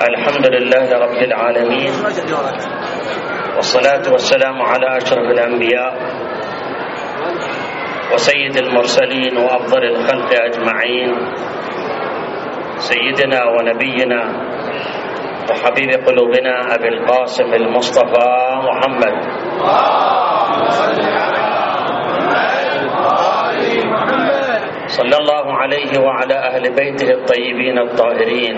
الحمد لله رب العالمين، والصلاة والسلام على أشرف الأنبياء وسيد المرسلين وأفضل الخلق أجمعين، سيدنا ونبينا وحبيب قلوبنا أبي القاسم المصطفى محمد صلى الله عليه وعلى أهل بيته الطيبين الطاهرين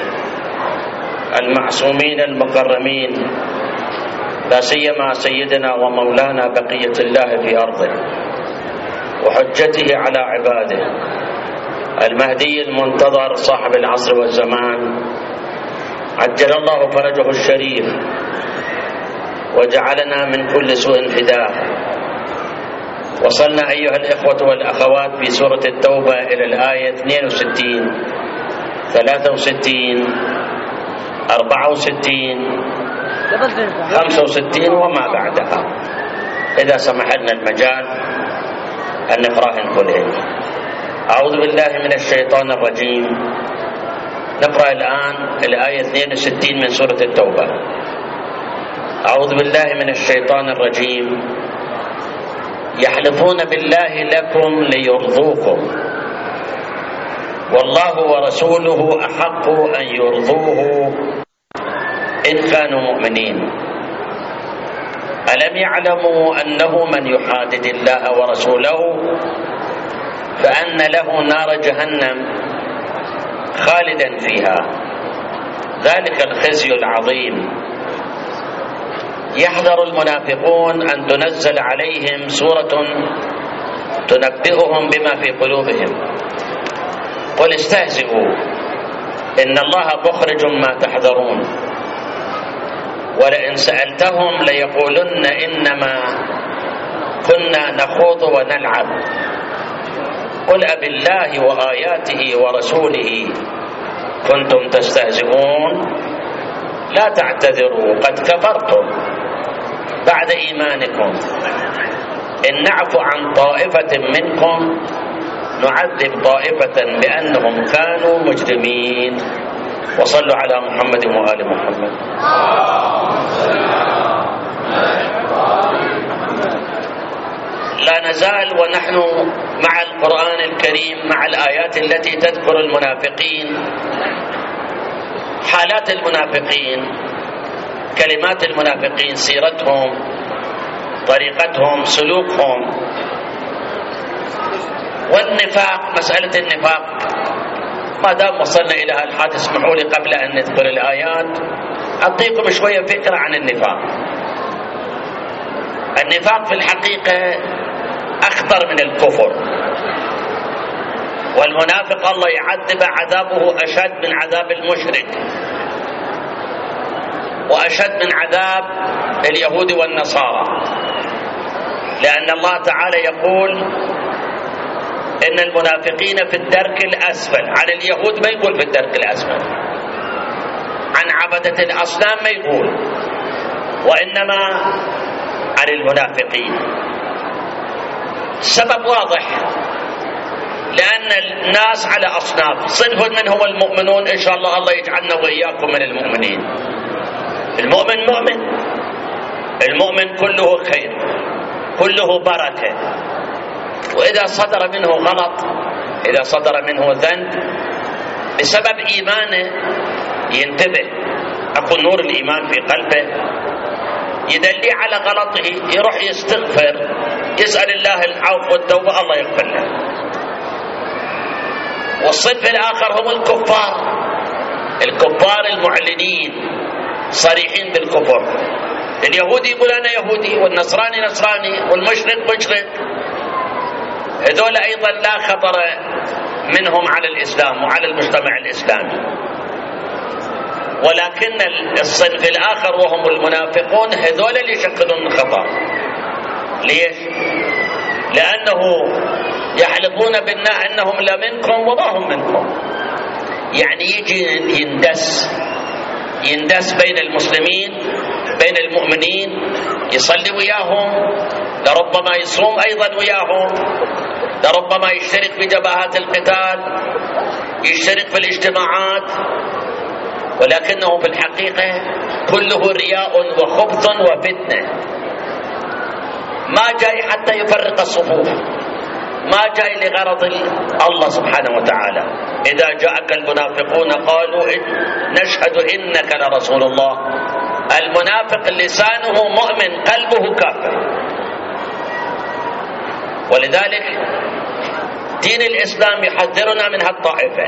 المعصومين المكرمين، لا سيما سيدنا ومولانا بقية الله في أرضه وحجته على عباده، المهدي المنتظر صاحب العصر والزمان، عجل الله فرجه الشريف وجعلنا من كل سوء فداه. وصلنا أيها الإخوة والأخوات في سورة التوبة إلى الآية 62 63 64 65 وما بعدها، إذا سمح لنا المجال أن نقرأهن كلهن. أعوذ بالله من الشيطان الرجيم. نقرأ الآن الآية 62 من سورة التوبة. أعوذ بالله من الشيطان الرجيم. يحلفون بالله لكم ليرضوكم والله ورسوله أحق أن يرضوه إن كانوا مؤمنين. ألم يعلموا أنه من يحادد الله ورسوله فأن له نار جهنم خالدا فيها، ذلك الخزي العظيم. يحذر المنافقون أن تنزل عليهم سورة تنبئهم بما في قلوبهم. قل استهزئوا إن الله مخرج ما تحذرون ولئن سألتهم ليقولن إنما كنا نخوض ونلعب قل أبالله وآياته ورسوله كنتم تستهزئون لا تعتذروا قد كفرتم بعد إيمانكم إن نعفو عن طائفة منكم نعذب طائفة بأنهم كانوا مجرمين. وصلوا على محمد وآل محمد. لا نزال ونحن مع القرآن الكريم، مع الآيات التي تذكر المنافقين، حالات المنافقين، كلمات المنافقين، سيرتهم، طريقتهم، سلوكهم. والنفاق، مسألة النفاق ما دام وصلنا إلى هالحادث اسمحوا لي قبل أن ندخل الآيات أعطيكم شوية فكرة عن النفاق. النفاق في الحقيقة أخطر من الكفر، والمنافق الله يعذب عذابه أشد من عذاب المشرك وأشد من عذاب اليهود والنصارى، لأن الله تعالى يقول إن المنافقين في الدرك الأسفل. عن اليهود ما يقول في الدرك الأسفل، عن عبدة الأصنام ما يقول، وإنما عن المنافقين. السبب واضح، لأن الناس على أصناف، صنف منهم المؤمنون، إن شاء الله الله يجعلنا وإياكم من المؤمنين. المؤمن مؤمن، المؤمن كله خير، كله بركة، وإذا صدر منه غلط، إذا صدر منه ذنب بسبب إيمانه ينتبه، أقول نور الإيمان في قلبه يدلي على غلطه، يروح يستغفر، يسأل الله العفو والتوبة، الله يغفر له. والصنف الآخر هم الكفار، الكفار المعلنين صريحين بالكفر. اليهودي يقول أنا يهودي، والنصراني نصراني، والمشرك مشرك. هذول أيضا لا خطر منهم على الإسلام وعلى المجتمع الإسلامي. ولكن الصنف الآخر وهم المنافقون، هذول اللي يشكلون خطر. ليش؟ لأنه يحلفون بالله أنهم لا منكم وما هم منكم، يعني يجي يندس بين المسلمين، بين المؤمنين، يصلي وياهم، لربما يصوم أيضا وياهم، لربما يشترك في جبهات القتال، يشترك في الاجتماعات، ولكنه في الحقيقة كله رياء وخبث وفتنة. ما جاي حتى يفرق الصفوف، ما جاي لغرض الله سبحانه وتعالى. إذا جاءك المنافقون قالوا نشهد إنك لرسول الله. المنافق لسانه مؤمن قلبه كافر. ولذلك دين الإسلام يحذرنا من هالطائفة.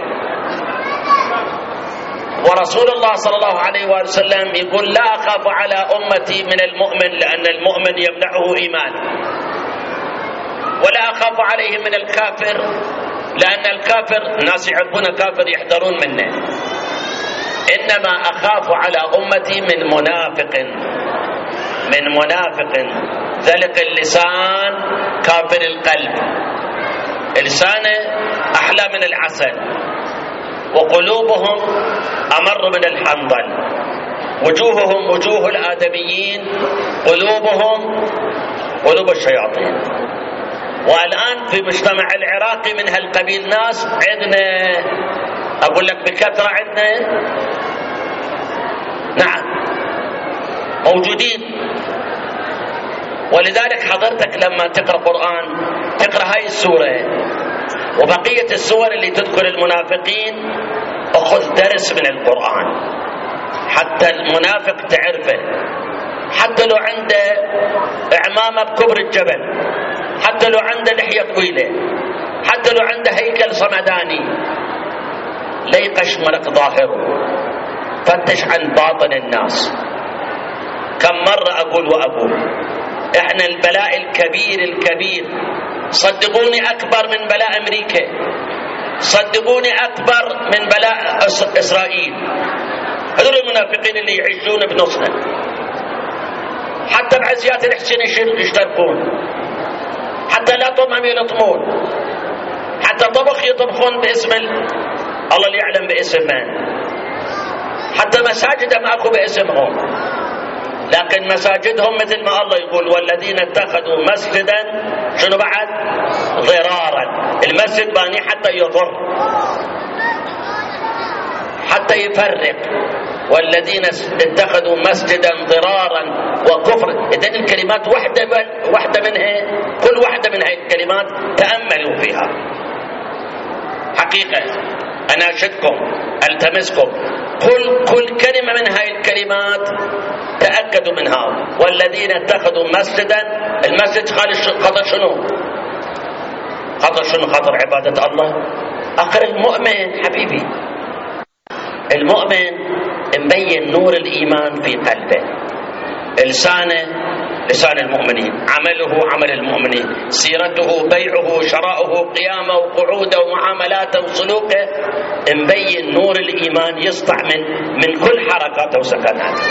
ورسول الله صلى الله عليه وسلم يقول لا أخاف على أمتي من المؤمن لأن المؤمن يمنعه إيمان، ولا أخاف عليهم من الكافر لأن الكافر الناس يحبون كافر يحذرون منه. إنما أخاف على أمتي من منافق ذلك اللسان كافر القلب، لسانه أحلى من العسل، وقلوبهم أمر من الحنظل، وجوههم وجوه الآدميين، قلوبهم قلوب الشياطين. والآن في مجتمع العراقي من هالقبيل ناس عندنا، أقول لك بكثرة عندنا، نعم موجودين. ولذلك حضرتك لما تقرأ قرآن تقرأ هاي السورة وبقية السور اللي تذكر المنافقين، أخذ درس من القرآن حتى المنافق تعرفه، حتى لو عنده إعمامة بكبر الجبل، حتى لو عنده لحية طويلة، حتى لو عنده هيكل صمداني، لا يقشمرك ظاهره، فتش عن باطن الناس. كم مرة أقول إحنا البلاء الكبير صدقوني أكبر من بلاء أمريكا، صدقوني أكبر من بلاء إسرائيل. هذول المنافقين اللي يعيشون بنصنا، حتى بعزيات الحسين يشتركون، حتى لا طمهم يلطمون، حتى طبخ يطبخون باسم الله اللي يعلم باسم من، حتى مساجدهم اكو باسمهم، لكن مساجدهم مثل ما الله يقول والذين اتخذوا مسجدا شنو بعد ضرارا. المسجد باني حتى يضر، حتى يفرق. والذين اتخذوا مسجدا ضرارا وكفر. إذن الكلمات واحدة منها، كل واحدة من هذه الكلمات تأملوا فيها حقيقة. أناشدكم ألتمسكم كل كلمة من هذه الكلمات تأكدوا منها. والذين اتخذوا مسجدا، المسجد خطر شنو؟ خطر عبادة الله. آخر المؤمن حبيبي، المؤمن مبين نور الإيمان في قلبه، لسانه لسان المؤمنين، عمله عمل المؤمنين، سيرته بيعه شراؤه قيامه وقعوده ومعاملاته وسلوكه مبين نور الإيمان يسطع من كل حركاته وسكناته.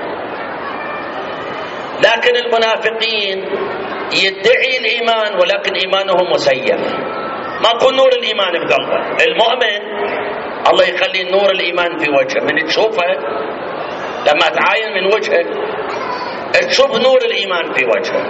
لكن المنافقين يدعي الإيمان ولكن إيمانه مسيف، ماكو نور الإيمان بقلبه. المؤمن الله يخلي نور الإيمان في وجهه، من تشوفه لما تعاين من وجهك تشوف نور الإيمان في وجهه.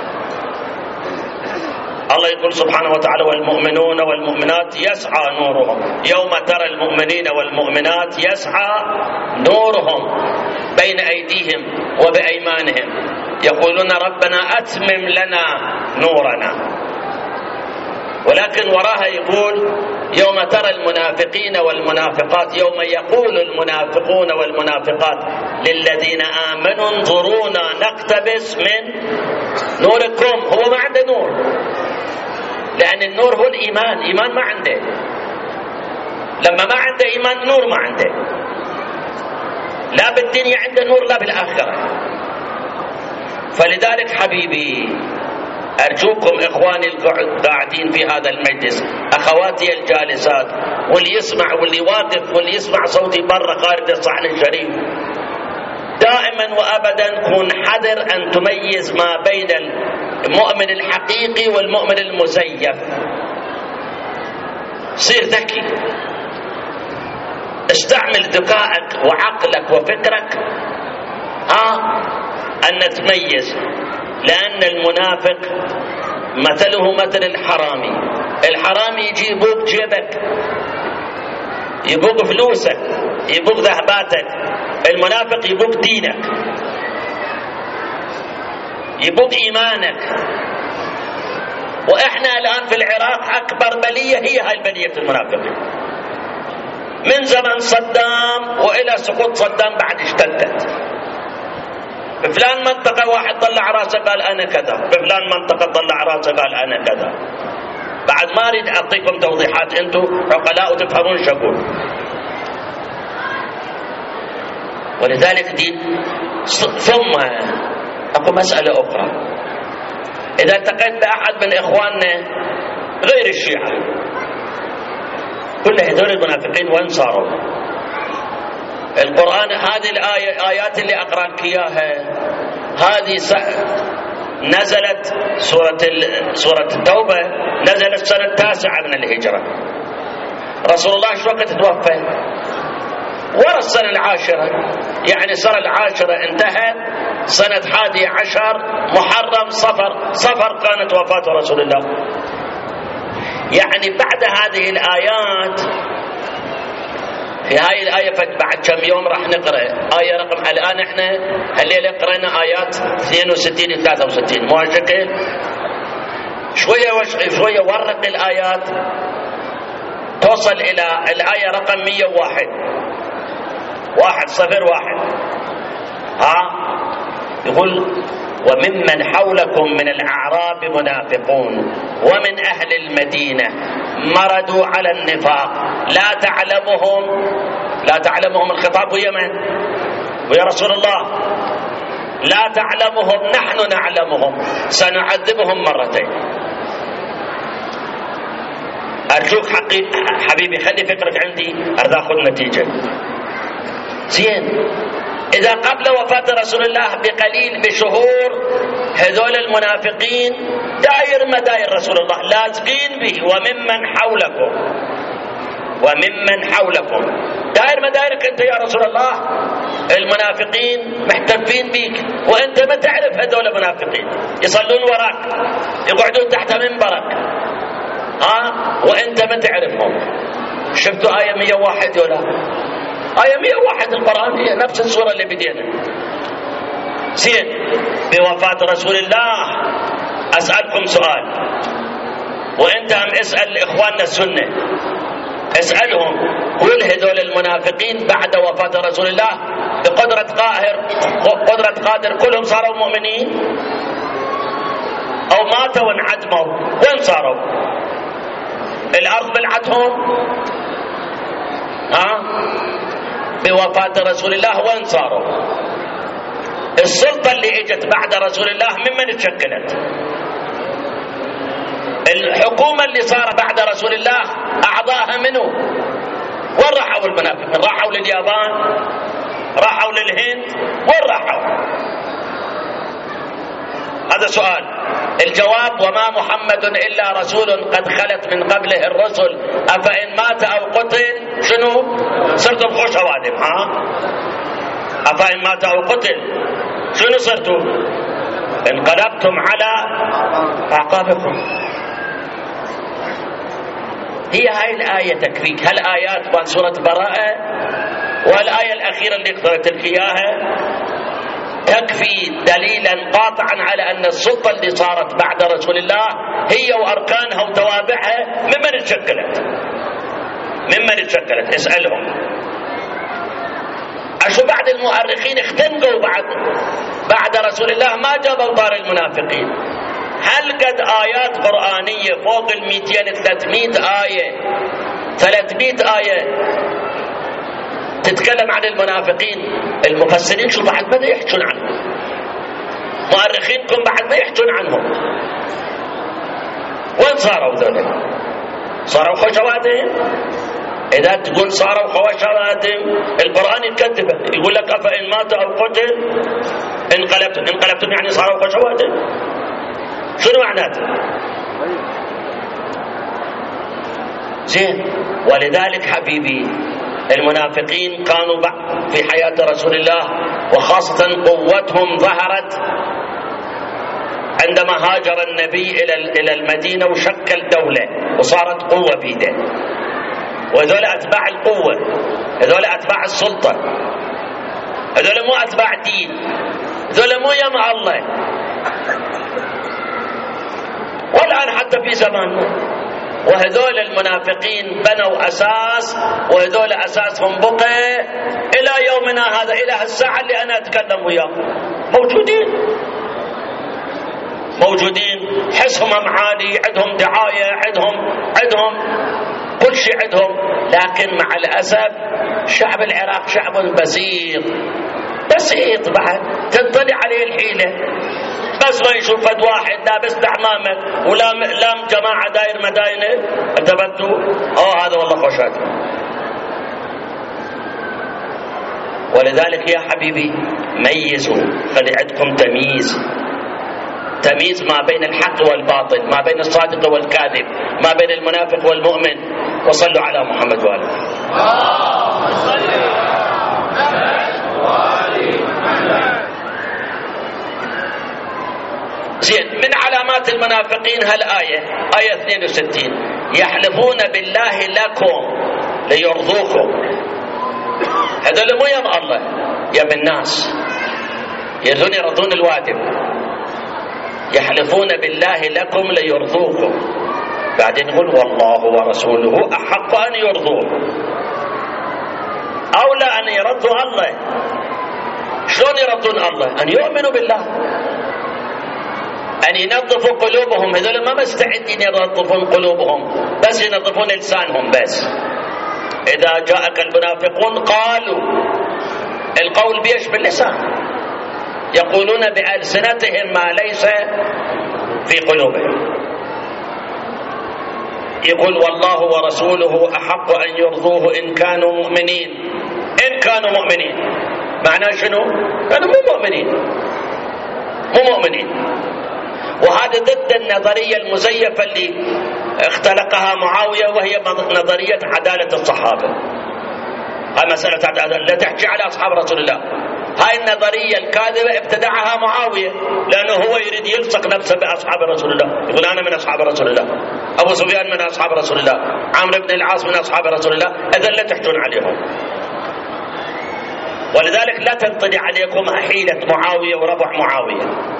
الله يقول سبحانه وتعالى والمؤمنون والمؤمنات يسعى نورهم، يوم ترى المؤمنين والمؤمنات يسعى نورهم بين أيديهم وبأيمانهم يقولون ربنا أتمم لنا نورنا. ولكن وراها يقول يوم ترى المنافقين والمنافقات، يوم يقول المنافقون والمنافقات للذين آمنوا انظرونا نقتبس من نوركم. هو ما عنده نور، لأن النور هو الإيمان، إيمان ما عنده. لما ما عنده إيمان نور ما عنده، لا بالدنيا عنده نور لا بالآخرة. فلذلك حبيبي أرجوكم إخواني القاعدين في هذا المجلس، أخواتي الجالسات، واللي يسمع واللي واقف واللي يسمع صوتي برا خارج الصحن الشريف، دائما وأبدا كن حذر أن تميز ما بين المؤمن الحقيقي والمؤمن المزيف. صير ذكي، استعمل ذكائك وعقلك وفكرك أن تميز. لأن المنافق مثله مثل الحرامي. الحرامي يجي يبوق جيبك، يبوق فلوسك، يبوق ذهباتك، المنافق يبوق دينك، يبوق إيمانك. وإحنا الآن في العراق أكبر بلية هي هاي البلية المنافقين، من زمن صدام وإلى سقوط صدام بعد اشتدت. بفلان منطقة واحد طلع راسه قال أنا كذا، بفلان منطقة طلع راسه قال أنا كذا. بعد ما أريد أعطيكم توضيحات، أنتم عقلاء وتفهمون شو أقول. ولذلك دي ثم أكو مسألة أخرى. إذا التقيت بأحد من إخواننا غير الشيعة، كل هذول المنافقين وين صاروا؟ القرآن هذه الآيات اللي أقرأ لك إياها هذه نزلت سورة التوبة نزلت سنة 9 من الهجرة. رسول الله شو وقت توفى؟ ورا السنة 10، يعني سنة 10 انتهت سنة 11 محرم صفر كانت وفاة رسول الله. يعني بعد هذه الآيات، في هاي الآية بعد كم يوم راح نقرأ آية رقم، الآن احنا الليلة قرأنا آيات 62 و 63، مو هالشكل؟ شوية ورق الآيات توصل إلى الآية رقم 101 101. يقول وممن حولكم من الأعراب منافقون ومن أهل المدينة مردوا على النفاق لا تعلمهم الخطاب ويا من؟ ويا رسول الله. لا تعلمهم نحن نعلمهم سنعذبهم مرتين. أرجوك حبيبي خلي فكرك عندي أريد أخذ نتيجة. زين، إذا قبل وفاة رسول الله بقليل بشهور هذول المنافقين داير مداير رسول الله لازقين به، وممن حولكم داير مدايرك أنت يا رسول الله. المنافقين محتفين بيك وأنت ما تعرف هذول منافقين، يصلون وراك، يقعدون تحت منبرك، وأنت ما تعرفهم. شفتوا آية 101 ولا؟ آية 101 القرآن هي نفس السورة اللي بدينا. زين، بوفاة رسول الله أسألكم سؤال، وأنت هم اسأل إخواننا السنة، اسألهم كل هذول المنافقين بعد وفاة رسول الله بقدرة قادر كلهم صاروا مؤمنين أو ماتوا وانعدموا؟ وين صاروا؟ الأرض بلعتهم؟ بوفاة رسول الله وين صاروا؟ السلطة اللي اجت بعد رسول الله ممن تشكلت؟ الحكومة اللي صار بعد رسول الله أعضاها منه؟ وين راحوا المنافقين؟ راحوا لليابان؟ راحوا للهند؟ وين راحوا؟ هذا سؤال. الجواب وما محمد إلا رسول قد خلت من قبله الرسل أفإن مات أو قتل شنو؟ صرتم خوش أوادم. أفإن مات أو قتل شنو صرتوا؟ انقلبتم على أعقابكم. هي هاي الآية تكفيك. هالآيات من سورة براءة والآية الأخيرة اللي قرأت لك إياها تكفي دليلا قاطعا على أن السلطة اللي صارت بعد رسول الله هي وأركانها وتوابعها ممن اتشكلت. اسألهم. أشو بعد المؤرخين اختنقوا بعد رسول الله ما جابوا دار المنافقين. هل قد آيات قرآنية فوق 200 300 آية 300 آية تتكلم عن المنافقين؟ المفسرين شو بعد ما يحجون عنهم، مؤرخينكم بعد ما يحجون عنهم. وين صاروا ذولا؟ صاروا خوشواتهم. إذا تقول صاروا خوشواتهم القرآن يكذبه، يقول لك أفإن مات أو قتل انقلبتم يعني صاروا خوشواتهم. شنو معناته؟ زين، ولذلك حبيبي المنافقين كانوا في حياة رسول الله، وخاصة قوتهم ظهرت عندما هاجر النبي إلى المدينة وشكل دولة وصارت قوة بيده. وهذول أتباع القوة، هذول أتباع السلطة، هذول مو أتباع دين، هذول مو يمع الله. والآن حتى في زماننا وهذول المنافقين بنوا أساس، وهذول أساسهم بقي إلى يومنا هذا، إلى الساعة اللي أنا أتكلم وياكم موجودين. حسهم عالي، عندهم دعاية، عندهم كل شيء عندهم، لكن مع الأسف شعب العراق شعب بسيط بعد تنطلع عليه الحيلة. بس ما يشوف فد واحد لابس دعمامة ولام جماعة داير مداينة انتبهتوا هذا والله خوشات. ولذلك يا حبيبي ميزوا، خلي عندكم تمييز ما بين الحق والباطل، ما بين الصادق والكاذب، ما بين المنافق والمؤمن. وصلوا على محمد وآله. زين، من علامات المنافقين هالآية آية 62 يحلفون بالله لكم ليرضوكم. هذول مو يم الله، يم الناس، يرضون الواجب. يحلفون بالله لكم ليرضوكم، بعدين يقول والله ورسوله أحق أن يرضوه. أولى أن يرضوا الله. شلون يرضون الله؟ أن يؤمنوا بالله، أن ينظفوا قلوبهم. هذول ما مستعدين ينظفون قلوبهم، بس ينظفون لسانهم بس. إذا جاءك المنافقون قالوا، القول بيش باللسان، يقولون بألسنتهم ما ليس في قلوبهم. يقول والله ورسوله أحق أن يرضوه إن كانوا مؤمنين. إن كانوا مؤمنين معناه شنو؟ كانوا مو مؤمنين. وهذا ضد النظرية المزيفة اللي اختلقها معاوية، وهي نظرية عدالة الصحابة. هاي مسألة عدالة لا تحكي على أصحاب رسول الله. هاي النظرية الكاذبة ابتدعها معاوية، لأنه هو يريد يلصق نفسه بأصحاب رسول الله، يقول أنا من أصحاب رسول الله، أبو سفيان من أصحاب رسول الله، عمرو بن العاص من أصحاب رسول الله. إذن لا تحجون عليهم. ولذلك لا تنطلي عليكم حيلة معاوية وربع معاوية.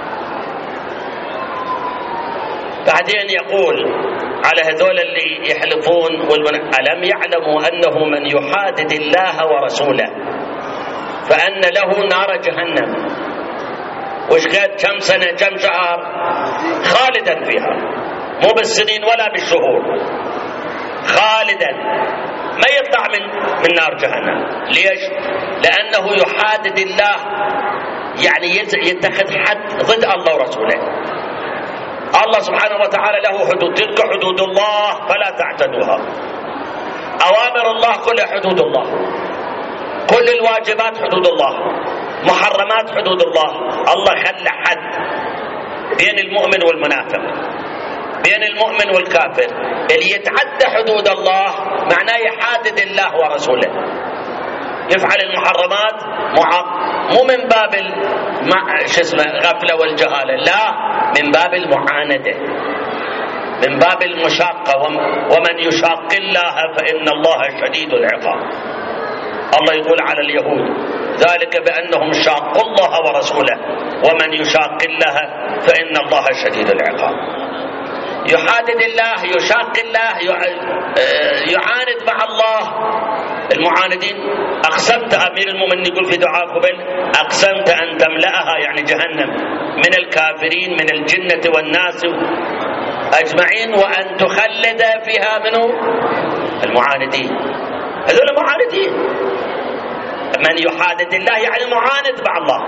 بعدين يقول على هذول اللي يحلفون ألم يعلموا أنه من يحادد الله ورسوله فأن له نار جهنم. وش قد كم سنة كم شهر خالدا فيها، مو بالسنين ولا بالشهور، خالدا ما يطلع من نار جهنم. ليش؟ لأنه يحادد الله، يعني يتخذ حد ضد الله ورسوله. الله سبحانه وتعالى له حدود، تلك حدود الله فلا تعتدوها. أوامر الله كلها حدود الله، كل الواجبات حدود الله، محرمات حدود الله. الله خلى حد بين المؤمن والمنافق، بين المؤمن والكافر. اللي يتعدى حدود الله معناه يحادد الله ورسوله، يفعل المحرمات مو من باب غفلة والجهالة، لا، من باب المعاندة، من باب المشاقة. ومن يشاق الله فإن الله شديد العقاب. الله يقول على اليهود ذلك بأنهم شاقوا الله ورسوله ومن يشاق الله فإن الله شديد العقاب. يحادد الله، يشاق الله، يعاند مع الله. المعاندين أقسمت، أمير المؤمنين يقول في دعاء قبل أقسمت أن تملأها، يعني جهنم، من الكافرين من الجنة والناس أجمعين، وأن تخلد فيها منه المعاندين. هذول معاندين. من يحادد الله يعني معاند مع الله.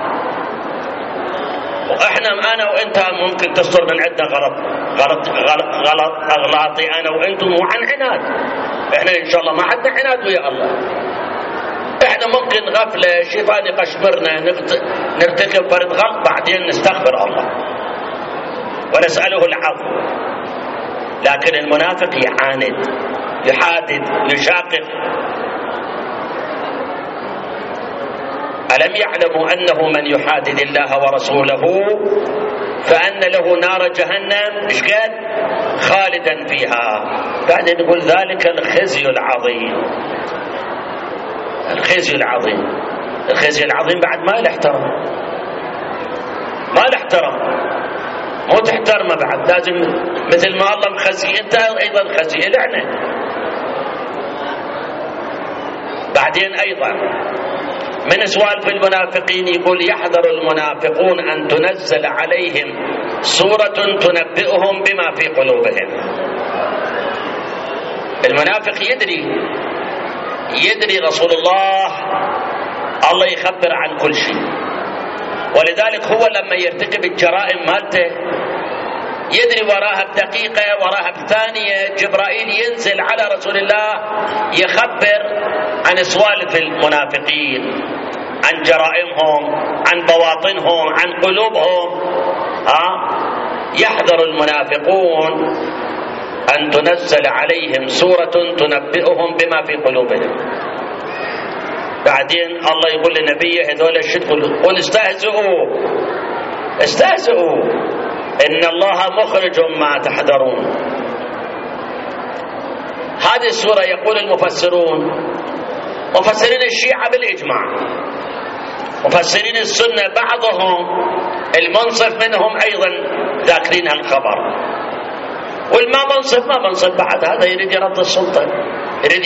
وإحنا أنا وإنت ممكن تصدر من عندنا أغلاطي أنا وإنتم وعن عناد. إحنا إن شاء الله ما عندنا عناد ويا الله. إحنا ممكن غفلة شيطان يقشمرنا نرتكب فرد غلط، بعدين نستغفر الله ونسأله العفو. لكن المنافق يعاند، يحادد، يشاقق. ألم يعلموا أنه من يحادد الله ورسوله فأن له نار جهنم إيش قال؟ خالدا فيها. بعدين يقول ذلك الخزي العظيم. الخزي العظيم، الخزي العظيم بعد ما له احترام، ما له احترام، مو تحترمه بعد، لازم مثل ما الله مخزي انت ايضا خزي لعنه. بعدين ايضا من سوالف المنافقين يقول يحذر المنافقون ان تنزل عليهم سورة تنبئهم بما في قلوبهم. المنافق يدري رسول الله يخبر عن كل شيء، ولذلك هو لما يرتكب الجرائم مالته يدري وراها بدقيقة وراها بثانية جبرائيل ينزل على رسول الله يخبر عن سوالف المنافقين، عن جرائمهم، عن بواطنهم، عن قلوبهم. يحذر المنافقون أن تنزل عليهم سورة تنبئهم بما في قلوبهم. بعدين الله يقول لنبيه هذول الشد قل استهزئوا إن الله مخرج ما تحذرون. هذه السورة يقول المفسرون، مفسرين الشيعة بالإجماع، مفسرين السنة بعضهم المنصف منهم أيضا ذاكرين هالخبر، والما منصف ما منصف بعد، هذا يريد يرضي السلطة، يريد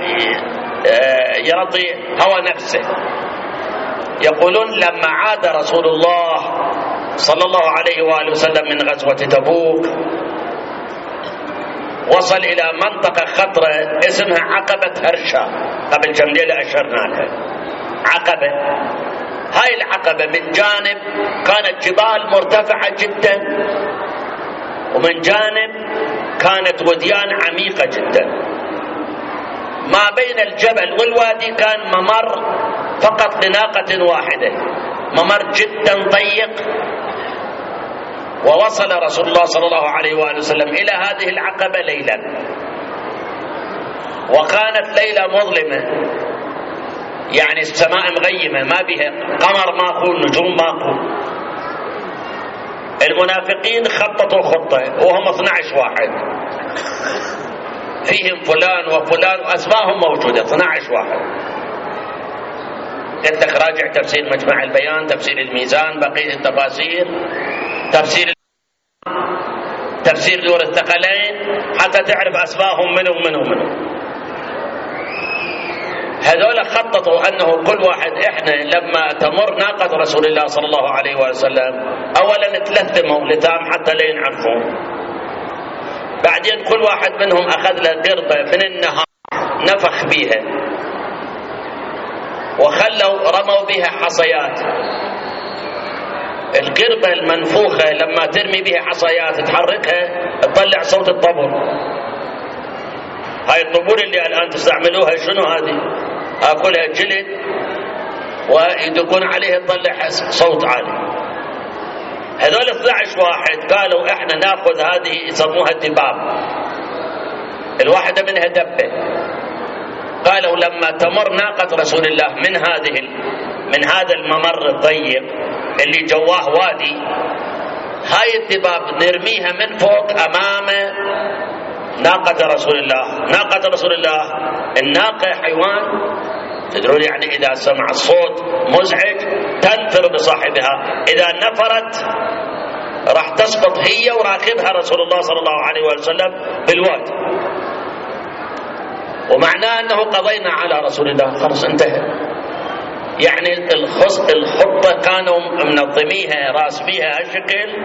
يرضي هوى نفسه. يقولون لما عاد رسول الله صلى الله عليه وآله وسلم من غزوة تبوك وصل إلى منطقة خطرة اسمها عقبة هرشا، قبل كم ليلة أشرنا لها. عقبة، هاي العقبة من جانب كانت جبال مرتفعة جدا، ومن جانب كانت وديان عميقة جدا. ما بين الجبل والوادي كان ممر فقط لناقة واحدة، ممر جدا ضيق. ووصل رسول الله صلى الله عليه وآله وسلم إلى هذه العقبة ليلا، وكانت ليلة مظلمة، يعني السماء مغيمة، ما بها قمر ماكو، نجوم ماكو. المنافقين خططوا خطة وهم 12 واحد، فيهم فلان وفلان وأسماءهم موجودة، 12 واحد. قلت لك راجع تفسير مجمع البيان، تفسير الميزان، بقية التفاسير، تفسير نور الثقلين، حتى تعرف أسماءهم منهم. هذول خططوا أنه كل واحد إحنا لما تمر ناقة رسول الله صلى الله عليه وسلم أولا نتلثمهم لتام حتى لا ينعرفون، بعدين كل واحد منهم أخذ له قربة من النهار نفخ بيها، رموا بها حصيات. القربة المنفوخة لما ترمي بها حصيات تحركها تطلع صوت الطبل. هاي الطبول اللي الآن تستعملوها شنو هذه؟ أكلها جلد ويدقون عليها تطلع صوت عالي. هذول 12 واحد قالوا احنا ناخذ هذه يسموها الدباب، الواحدة منها دبة. قالوا لما تمر ناقة رسول الله من هذا الممر الضيق اللي جواه وادي، هاي الدباب نرميها من فوق أمام ناقة رسول الله. ناقة رسول الله، الناقة حيوان تدرون يعني إذا سمع الصوت مزعج تنفر بصاحبها، إذا نفرت راح تسقط هي وراكبها رسول الله صلى الله عليه وسلم بالوادي، ومعناه أنه قضينا على رسول الله، خلاص انتهى. يعني الخطة كانوا منظميها راسميها هالشكل،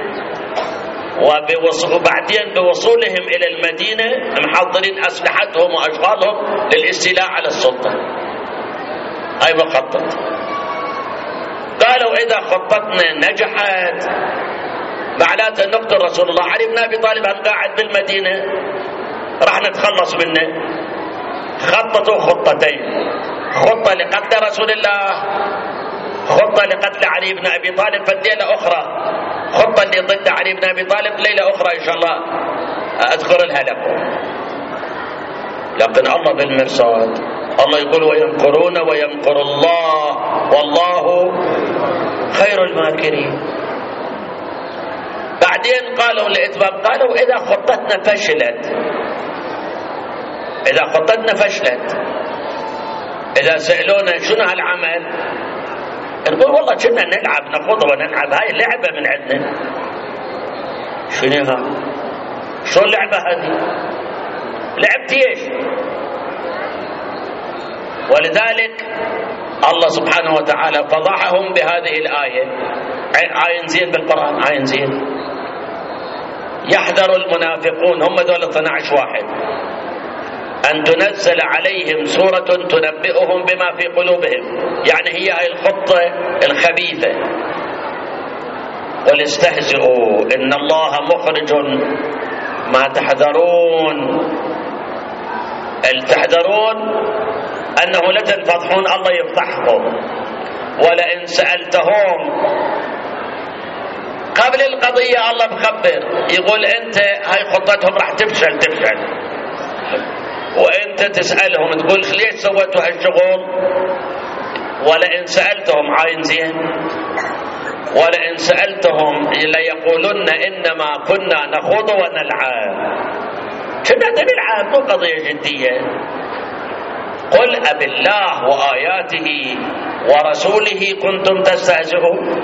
وبعدين بوصولهم إلى المدينة محضرين أسلحتهم وأشغالهم للاستيلاء على السلطة. هاي مخطط. قالوا إذا خطتنا نجحت معناته نقتل رسول الله. علي بن أبي طالب قاعد بالمدينة راح نتخلص منه. خططوا خطتين، خطة لقتل رسول الله، خطة لقتل علي بن أبي طالب في الليلة أخرى، خطة اللي ضد علي بن أبي طالب ليلة أخرى إن شاء الله أذكر لها لكم. لكن الله بالمرصاد، الله يقول ويمكرون ويمكر الله والله خير الماكرين. بعدين قالوا لإتمام، قالوا إذا خطتنا فشلت، إذا سألونا شنو هالعمل نقول والله كنا نلعب نخوض ونلعب، هاي لعبة من عندنا. شنو شو اللعبة هذه؟ لعبتي ايش؟ ولذلك الله سبحانه وتعالى فضحهم بهذه الآية. آية زين بالقرآن، آية زين. يحذر المنافقون، هم ذول 12 واحد، أن تنزل عليهم سورة تنبئهم بما في قلوبهم، يعني هي هاي الخطة الخبيثة. قل استهزئوا إن الله مخرج ما تحذرون. تحذرون أنه لا تنفضحون، الله يفضحكم. ولئن سألتهم قبل القضية الله مخبر، يقول أنت هاي خطتهم راح تفشل، وأنت تسألهم تقول ليش سويتوا هالشغل؟ ولئن سألتهم عاين زين، ولئن سألتهم ليقولن إنما كنا نخوض ونلعب. كنا نلعب، مو قضية جدية. قل أب الله وآياته ورسوله كنتم تستهزئون.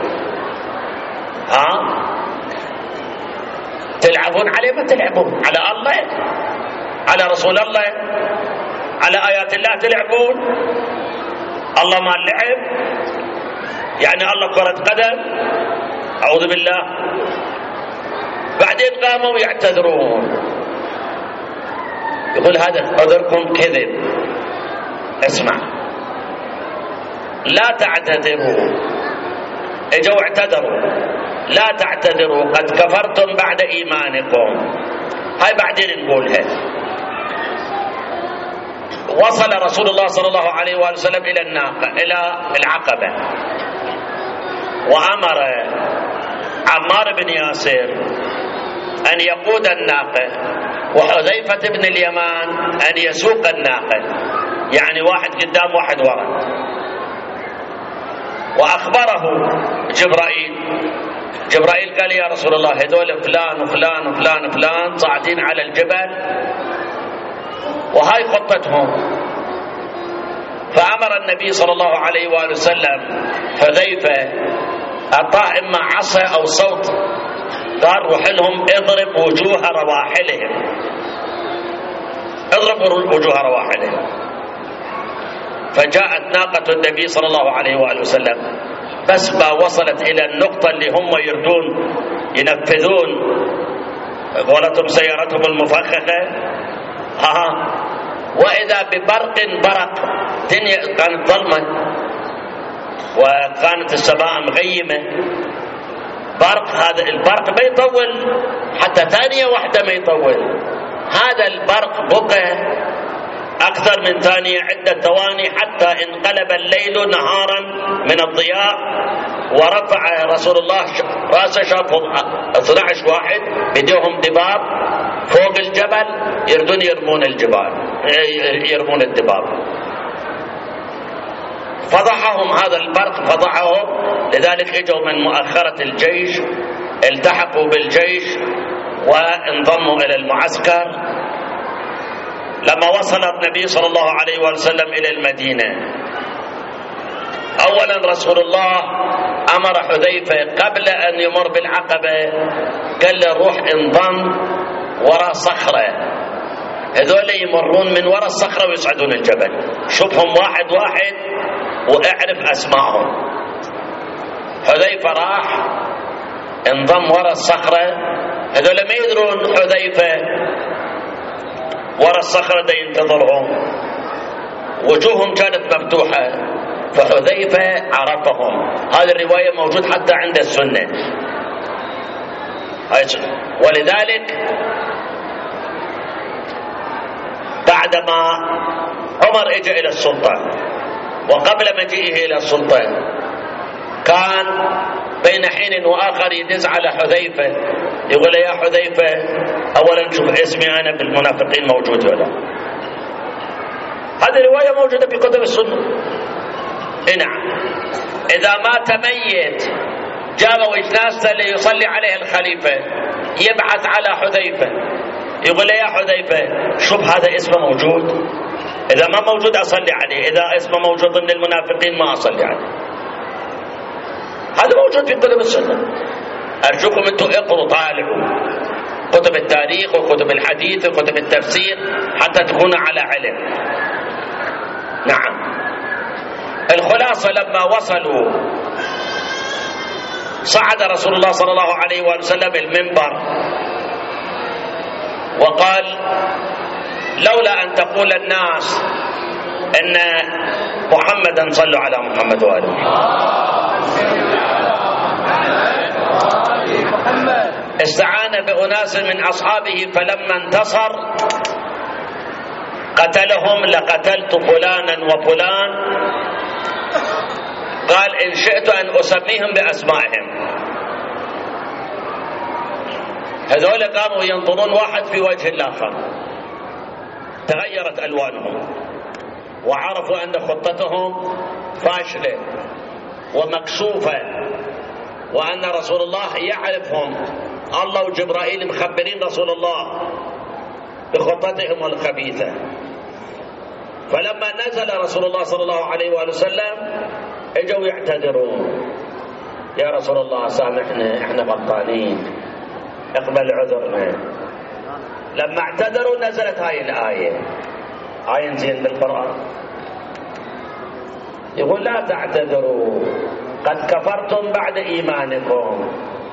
تلعبون عليه؟ ما تلعبون على الله، على رسول الله، على آيات الله تلعبون. الله ما اللعب، يعني الله كرة قدم؟ أعوذ بالله. بعدين قاموا يعتذرون، يقول هذا عذركم كذب. اسمع، لا تعتذروا، اجوا اعتذروا، لا تعتذروا قد كفرتم بعد إيمانكم. هاي بعدين نقولها. وصل رسول الله صلى الله عليه وآله وسلم إلى الناقة، إلى العقبة، وأمر عمار بن ياسر أن يقود الناقة، وحذيفة بن اليمان أن يسوق الناقة، يعني واحد قدام واحد وراء. وأخبره جبرائيل قال يا رسول الله هذول فلان وفلان وفلان وفلان صاعدين على الجبل وهاي خطتهم. فأمر النبي صلى الله عليه وآله وسلم حذيفة، أعطاه إما عصا أو صوت، قال روح لهم اضرب وجوه رواحلهم، اضرب وجوه رواحلهم. فجاءت ناقة النبي صلى الله عليه وآله وسلم، بس ما وصلت إلى النقطة اللي هم يردون ينفذون قولتهم سيارتهم المفخخة، وإذا ببرق برق. الدنيا كانت ظلمة وكانت السماء مغيمة. برق، هذا البرق ما يطول حتى ثانية واحدة ما يطول. هذا البرق بقى أكثر من ثانية، عدة ثواني، حتى انقلب الليل نهارا من الضياء. ورفع رسول الله رأسه، شافوا 12 واحد بديهم دباب فوق الجبل يردون يرمون الدباب. فضحهم هذا البرق، فضحهم. لذلك اجوا من مؤخرة الجيش، التحقوا بالجيش وانضموا إلى المعسكر. لما وصل النبي صلى الله عليه وسلم إلى المدينة، أولا رسول الله أمر حذيفة قبل أن يمر بالعقبة، قال له روح انضم وراء صخرة، هذول يمرون من وراء الصخرة ويصعدون الجبل، شوفهم واحد واحد واعرف أسمائهم. حذيفة راح انضم وراء الصخرة، هذول ما يدرون حذيفة وراء الصخرة دا ينتظرهم، وجوههم كانت مفتوحة، فحذيفة عرفهم. هذه الرواية موجود حتى عند السنة. ولذلك بعدما عمر اجى إلى السلطة، وقبل مجيئه إلى السلطة كان بين حين وآخر يدز على حذيفة يقول يا حذيفة، أولا شوف اسمي أنا بالمنافقين موجود ولا، هذه رواية موجودة في كتب السنة. نعم. إذا مات ميت جابوا إجنازته ليصلي عليه الخليفة، يبعث على حذيفة يقول يا حذيفة شوف هذا اسمه موجود، إذا ما موجود أصلي عليه، إذا اسمه موجود من المنافقين ما أصلي عليه. هذا موجود في كتب السنة. أرجوكم أنتم اقروا طالعوا كتب التاريخ وكتب الحديث وكتب التفسير حتى تكونوا على علم. نعم. الخلاصة لما وصلوا صعد رسول الله صلى الله عليه وسلم المنبر وقال لولا أن تقول الناس إن محمدا صلوا على محمد وآله استعان بأناس من أصحابه فلما انتصر قتلهم لقتلت فلانا وفلان، قال إن شئت أن أسميهم بأسمائهم. هذول قاموا ينظرون واحد في وجه الآخر، تغيرت ألوانهم وعرفوا أن خطتهم فاشلة ومكشوفة وأن رسول الله يعرفهم. الله وجبرائيل مخبرين رسول الله بخطتهم الخبيثة. فلما نزل رسول الله صلى الله عليه وآله وسلم اجوا يعتذرون، يا رسول الله سامحنا احنا غلطانين اقبل عذرنا. لما اعتذروا نزلت هاي الآية، آية زين بالقرآن يقول لا تعتذروا قد كفرتم بعد إيمانكم.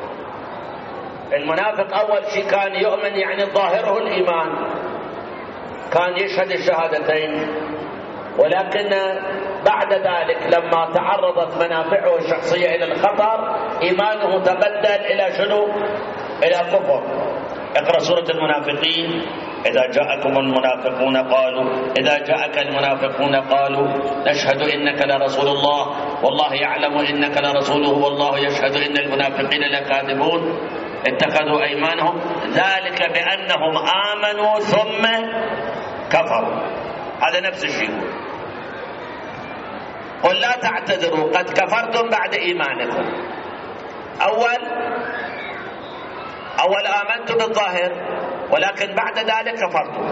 المنافق أول شيء كان يؤمن يعني ظاهره الإيمان، كان يشهد الشهادتين، ولكن بعد ذلك لما تعرضت منافعه الشخصية إلى الخطر إيمانه تبدل إلى شنو؟ إلى كفر. اقرأ سورة المنافقين. إذا جاءك المنافقون قالوا نشهد إنك لرسول الله والله يعلم إنك لرسوله والله يشهد إن المنافقين لكاذبون اتخذوا أيمانهم ذلك بأنهم آمنوا ثم كفروا. هذا نفس الشيء. قل لا تعتذروا قد كفرتم بعد إيمانكم. أول آمنتم بالظاهر ولكن بعد ذلك كفرتم.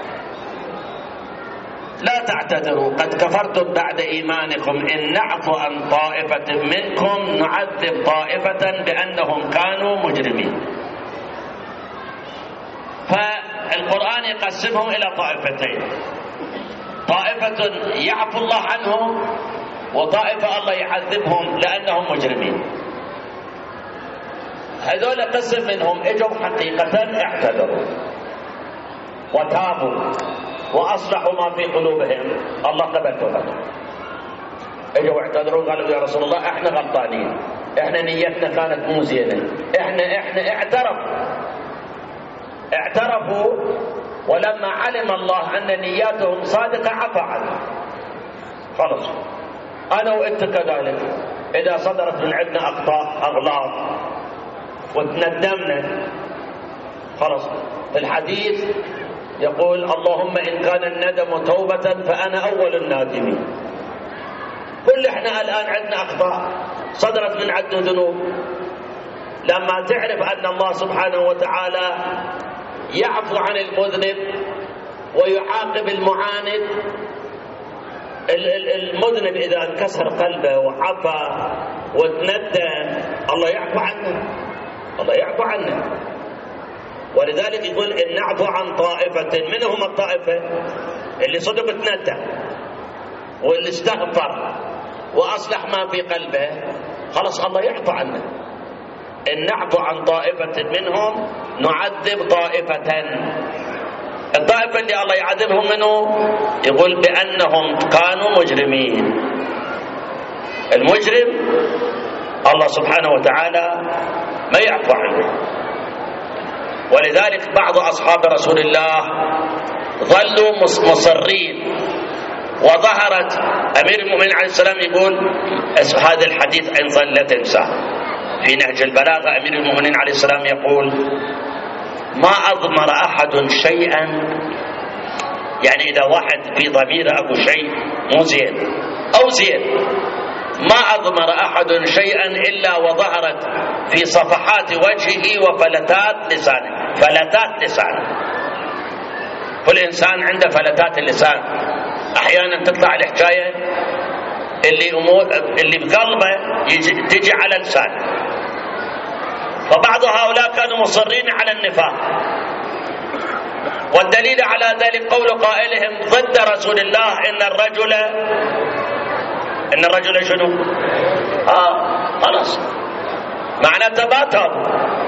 لا تعتذروا قد كفرتم بعد إيمانكم إن نعفو عن طائفة منكم نعذب طائفة بأنهم كانوا مجرمين. فالقرآن يقسمهم إلى طائفتين، طائفة يعفو الله عنهم وطائفة الله يعذبهم لأنهم مجرمين. هذول قسم منهم اجوا حقيقة اعتذروا وتابوا وأصلحوا ما في قلوبهم، الله قبل توبتهم. اجوا اعتذروا قالوا يا رسول الله احنا غلطانين، احنا نيتنا كانت مو زينة، احنا اعترفوا ولما علم الله أن نياتهم صادقة عفى عنهم. خلص أنا وأنت كذلك إذا صدرت من عندنا أخطاء أغلاط وتندمنا خلص. الحديث يقول اللهم إن كان الندم توبة فأنا أول النادمين. كل إحنا الآن عندنا أخطاء صدرت من عندنا ذنوب. لما تعرف أن الله سبحانه وتعالى يعفو عن المذنب ويعاقب المعاند، المذنب إذا انكسر قلبه وعفى وتندم الله يعفو عنه، الله يعفو عنه. ولذلك يقول إن نعفو عن طائفة منهم الطائفة اللي صدق تندم واللي استغفر وأصلح ما في قلبه خلاص الله يعفو عنه. إن نعفو عن طائفة منهم نعذب طائفة. الطائفة اللي الله يعذبهم منه يقول بأنهم كانوا مجرمين. المجرم الله سبحانه وتعالى ما يعفو عنه. ولذلك بعض أصحاب رسول الله ظلوا مصرين، وظهرت أمير المؤمنين عليه السلام يقول هذا الحديث أيضا لا تنساه في نهج البلاغة. أمير المؤمنين عليه السلام يقول ما أضمر أحد شيئا يعني إذا واحد في ضميره أبو شيء مو زين أو زين، ما أضمر أحد شيئا إلا وظهرت في صفحات وجهه وفلتات لسانه. فلتات لسانه، كل إنسان عنده فلتات اللسان، أحيانا تطلع الحكاية اللي بقلبه تجي على لسانه. فبعض هؤلاء كانوا مصرين على النفاق، والدليل على ذلك قول قائلهم ضد رسول الله إن الرجل شنو؟ خلاص، معناته باتوا،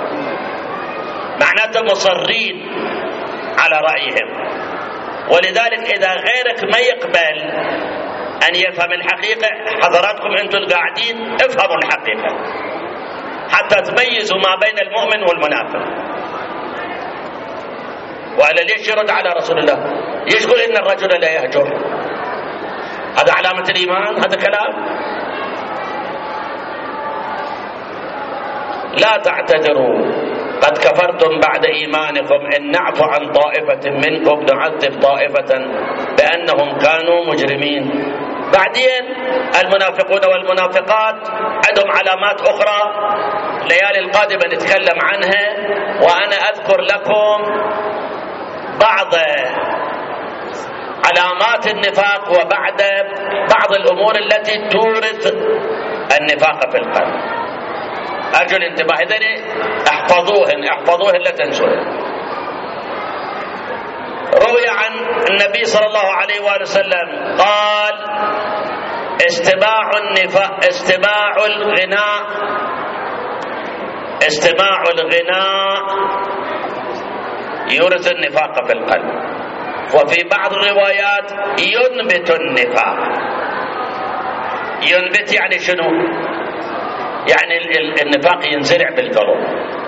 معناته مصرين على رأيهم. ولذلك إذا غيرك ما يقبل أن يفهم الحقيقة، حضراتكم أنتم القاعدين افهموا الحقيقة حتى تميزوا ما بين المؤمن والمنافق. وإلا ليش يرد على رسول الله؟ يقول إن الرجل لا يهجر، هذا علامة الإيمان؟ هذا كلام؟ لا تعتذروا قد كفرتم بعد إيمانكم إن نعفو عن طائفة منكم نعذب طائفة بأنهم كانوا مجرمين. بعدين المنافقون والمنافقات عندهم علامات أخرى الليالي القادمة نتكلم عنها، وأنا أذكر لكم بعض علامات النفاق بعض الأمور التي تورث النفاق في القلب. أرجو الانتباه، إذن احفظوهن لا تنسوهن. روي عن النبي صلى الله عليه وآله وسلم قال استماع الغناء يورث النفاق في القلب. وفي بعض الروايات ينبت النفاق. ينبت يعني شنو؟ يعني النفاق ينزرع بالقلب.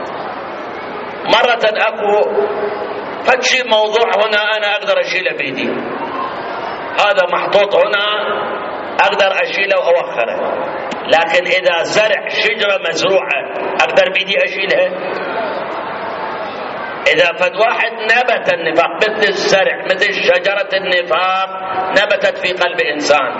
مرة أكو فشي موضوع هنا أنا أقدر أشيله بيدي، هذا محطوط هنا أقدر أشيله وأوخره، لكن إذا زرع شجرة مزروعة أقدر بيدي أشيلها؟ إذا فد واحد نبت النفاق مثل الزرع، مثل شجرة النفاق نبتت في قلب إنسان،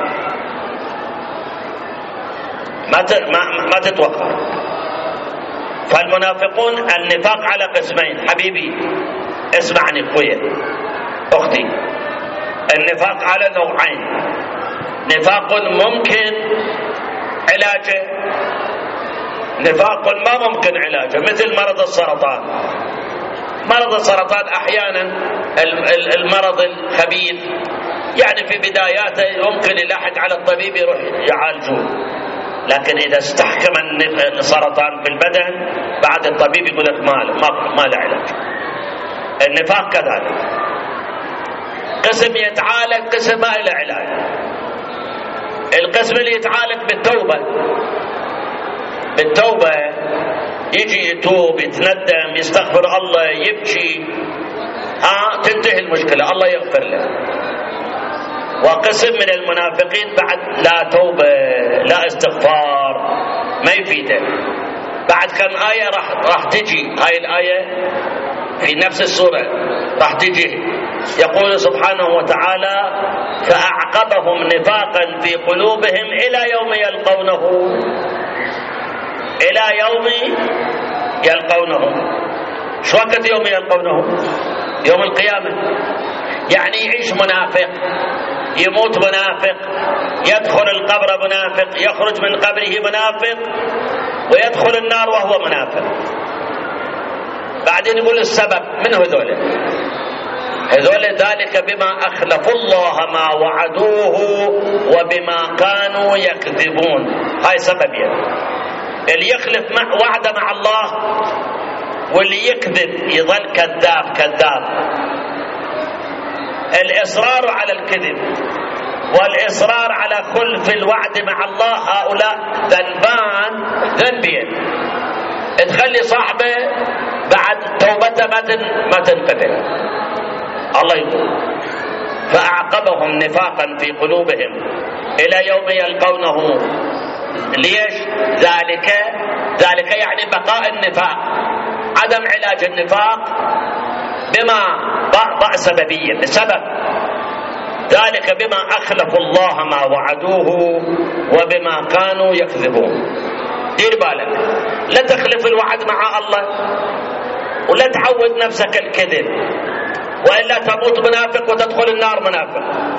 ما تتوقع. فالمنافقون النفاق على قسمين. حبيبي اسمعني اخويا اختي، النفاق على نوعين. نفاق ممكن علاجه، نفاق ما ممكن علاجه، مثل مرض السرطان. مرض السرطان احيانا المرض الخبيث يعني في بداياته يمكن يلاحق على الطبيب يروح يعالجه، لكن إذا استحكم السرطان في البدن بعد الطبيب يقول لك ما له علاج. النفاق كذلك، قسم يتعالج قسم ما له علاج. القسم اللي يتعالج بالتوبة يجي يتوب يتندم يستغفر الله يبكي، تنتهي المشكلة الله يغفر له. وقسم من المنافقين بعد لا توبة لا استغفار ما يفيده. بعد كم آية راح تجي هاي الآية في نفس السورة راح تجي، يقول سبحانه وتعالى فأعقبهم نفاقا في قلوبهم إلى يوم يلقونه. شو وقت يوم يلقونه؟ يوم القيامة. يعني يعيش منافق، يموت منافق، يدخل القبر منافق، يخرج من قبره منافق، ويدخل النار وهو منافق. بعدين يقول السبب من هذول ذلك بما أخلفوا الله ما وعدوه وبما كانوا يكذبون. هاي سبب اللي يخلف وعد مع الله واللي يكذب يظل كذاب. الإصرار على الكذب والإصرار على خلف الوعد مع الله هؤلاء ذنبين تخلي صاحبه بعد توبته ما تنقبل. الله يقول فأعقبهم نفاقا في قلوبهم إلى يوم يلقونه. ليش؟ ذلك يعني بقاء النفاق، عدم علاج النفاق بما ضع سببيا، بسبب ذلك بما أخلفوا الله ما وعدوه وبما كانوا يكذبون. دير بالك، لا تخلف الوعد مع الله ولا تعود نفسك الكذب، وإلا تموت منافق وتدخل النار منافق.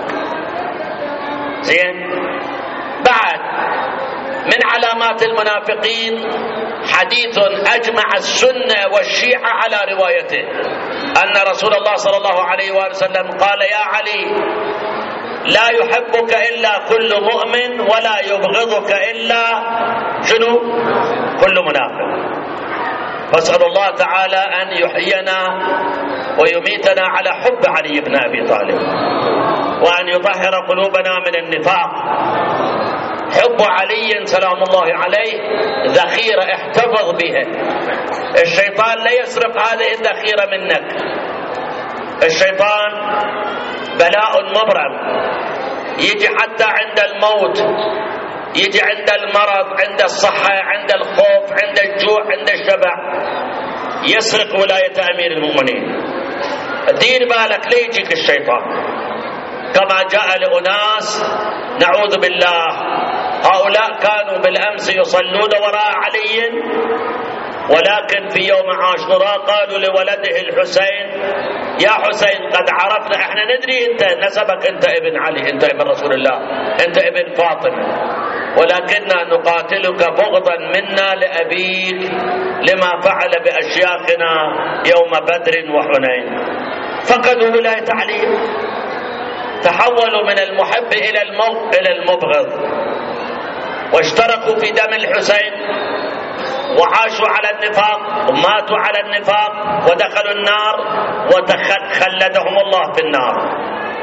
زين. بعد من علامات المنافقين حديث أجمع السنة والشيعة على روايته، أن رسول الله صلى الله عليه وآله وسلم قال: يا علي، لا يحبك إلا كل مؤمن ولا يبغضك إلا شنو؟ كل منافق. فاسأل الله تعالى أن يحيينا ويميتنا على حب علي بن أبي طالب، وأن يطهر قلوبنا من النفاق. حب علي سلام الله عليه ذخيرة احتفظ بها. الشيطان لا يسرق هذه الذخيرة منك. الشيطان بلاء مبرم، يجي حتى عند الموت، يجي عند المرض، عند الصحة، عند الخوف، عند الجوع، عند الشبع، يسرق ولاية أمير المؤمنين. دير بالك لا يجيك الشيطان كما جاء لأناس نعوذ بالله. هؤلاء كانوا بالأمس يصلون وراء علي، ولكن في يوم عاشوراء قالوا لولده الحسين: يا حسين، قد عرفنا، احنا ندري انت نسبك، انت ابن علي، انت ابن رسول الله، انت ابن فاطمة، ولكننا نقاتلك بغضا منا لأبيك لما فعل بأشياخنا يوم بدر وحنين. فقدوا ولاية علي، تحولوا من المحب إلى المبغض، واشتركوا في دم الحسين، وعاشوا على النفاق، وماتوا على النفاق، ودخلوا النار، وخلدهم الله في النار.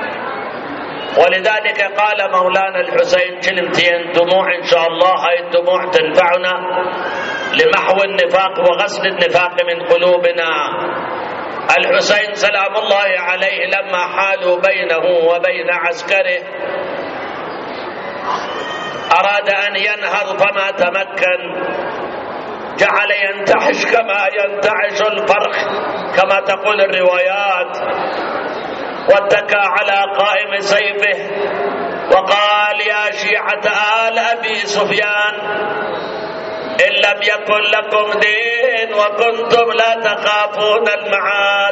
ولذلك قال مولانا الحسين كلمتين دموع إن شاء الله، هاي الدموع تنفعنا لمحو النفاق وغسل النفاق من قلوبنا. الحسين سلام الله عليه لما حالوا بينه وبين عسكره أراد أن ينهض فما تمكن، جعل ينتعش كما ينتعش الفرخ كما تقول الروايات، واتكى على قائم سيفه وقال: يا شيعة آل أبي سفيان، إن لم يكن لكم دين وكنتم لا تخافون المعاد،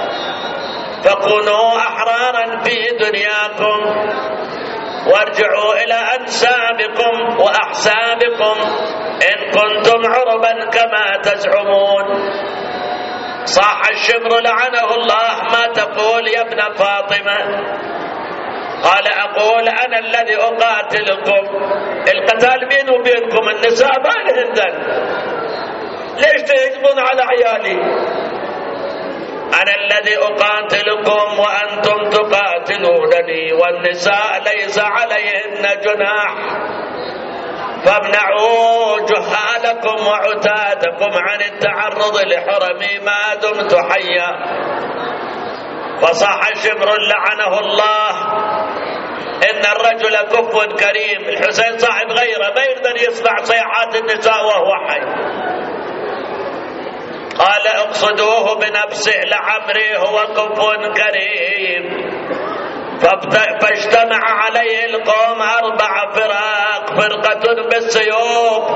فكونوا أحرارا في دنياكم، وارجعوا إلى أنسابكم وأحسابكم إن كنتم عربا كما تزعمون. صاح الشمر لعنه الله: ما تقول يا ابن فاطمة؟ قال: أقول أنا الذي أقاتلكم. القتال بيني وبينكم، النساء ما لهن ذنب، ليش تهجمون على عيالي؟ أنا الذي أقاتلكم وأنتم تقاتلونني، والنساء ليس عليهن جناح، فامنعوا جهالكم وعتادكم عن التعرض لحرمي ما دمت حيا. فصاح شمر لعنه الله: إن الرجل كف كريم. الحسين صاحب غيره، ما يقدر يسمع صيحات النساء وهو حي. قال: اقصدوه بنفسه لعمري هو كف كريم. فاجتمع عليه القوم 4 فرق: فرقة بالسيوف،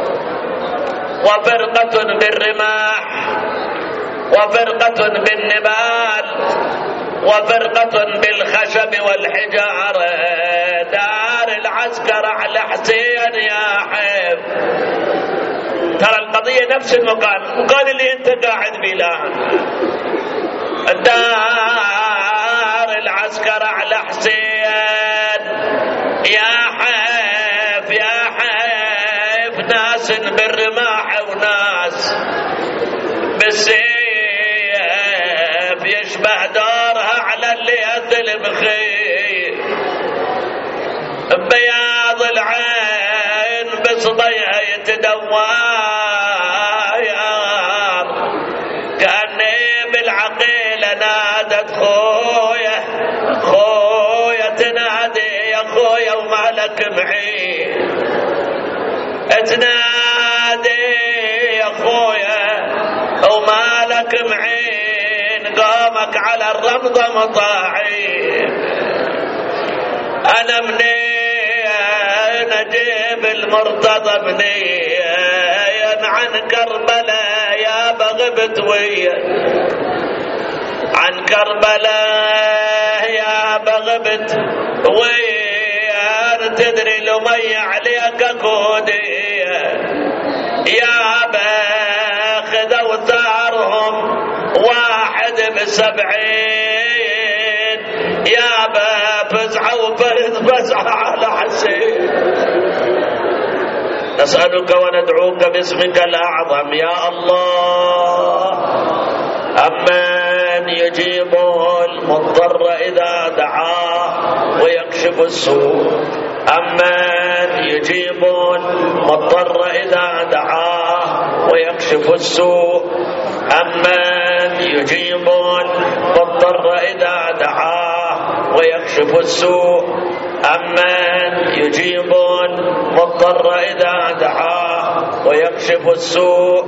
وفرقة بالرماح، وفرقة بالنبال، وفرقة بالخشب والحجارة. دار العسكر على حسين يا حب. ترى القضية نفس المكان اللي انت قاعد بيه الآن. دار العسكر على حسين يا حيف يا حيف، ناس بالرماح وناس بالسيف، يشبه دارها على الليث البخيل، بياض العين بصديها يتدوار، كأني بالعقيلة نادت خويا خويا، تنادي يا خويا ومالك معي، تنادي يا خويا ومالك معين، قامك على الرمضة مطاعين. أنا منين أجيب المرتضى منين عن كربلاء يا بغبت ويا عن كربلاء يا بغبت ويا تدري لمي عليك كودي يا باخذ أوتارهم 71 يا بفزعة وفزعة على حسين. نسألك وندعوك باسمك الأعظم يا الله أمن يجيب المضطر إذا دعاه ويكشف السوء أمن يجيب المضطر إذا دعاه ويكشف السوء أمن يجيب المضطر إذا دعاه ويكشف السوء أمن يجيب المضطر إذا دعاه ويكشف السوء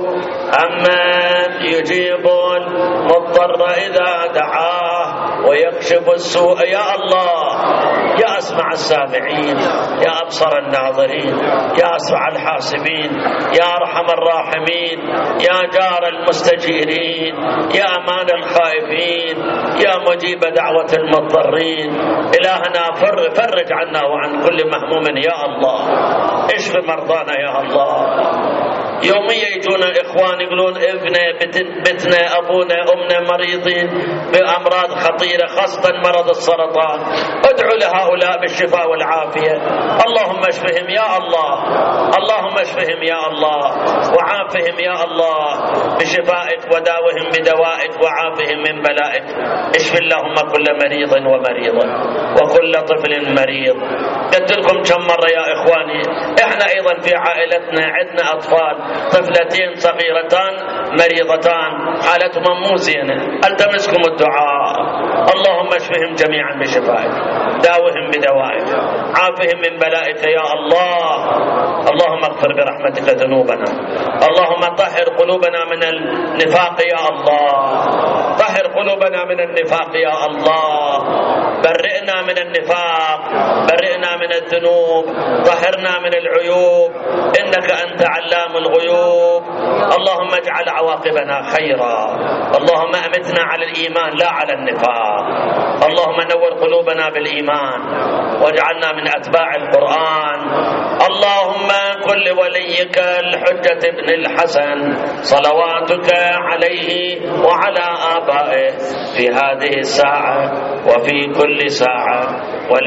أمن يجيب المضطر إذا دعاه ويكشف السوء يا الله يا أسمع السامعين يا أبصر الناظرين يا أسرع الحاسبين يا أرحم الراحمين يا جار المستجيرين يا أمان الخائفين يا مجيب دعوة المضطرين إلهنا فرج عنا وعن كل مهموم يا الله اشف مرضانا يا الله. يوميا يجونا إخوان يقولون ابني بتنا أبونا أمنا مريضين بأمراض خطيرة خاصة مرض السرطان ادعو لهؤلاء بالشفاء والعافية اللهم اشفهم يا الله اللهم اشفهم يا الله وعافهم يا الله بشفائك وداوهم بدوائك وعافهم من بلائك. اشف اللهم كل مريض ومريضة وكل طفل مريض. قلت لكم كم مرة يا إخواني احنا أيضا في عائلتنا عندنا أطفال طفلتين صغيرتان مريضتان حالتهم مو زينة التمسكم الدعاء اللهم اشفهم جميعا بشفائك داوهم بدوائك عافهم من بلائك يا الله. اللهم اغفر برحمتك ذنوبنا اللهم طهر قلوبنا من النفاق يا الله طهر قلوبنا من النفاق يا الله برئنا من النفاق برئنا من الذنوب طهرنا من العيوب إنك أنت علام الغيوب. اللهم اجعل عواقبنا خيرا اللهم أمتنا على الإيمان لا على النفاق. اللهم نور قلوبنا بالإيمان واجعلنا من أتباع القرآن. اللهم كن لوليك الحجة ابن الحسن صلواتك عليه وعلى آبائه في هذه الساعة وفي كل ساعة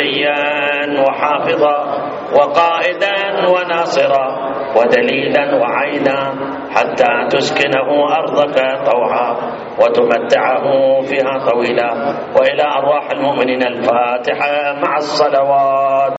وليا وحافظا وقائدا وناصرا ودليلا وعينا حتى تسكنه أرضك طوعا وتمتعه فيها طويلا. وإلى أرواح المؤمنين الفاتحة مع الصلوات.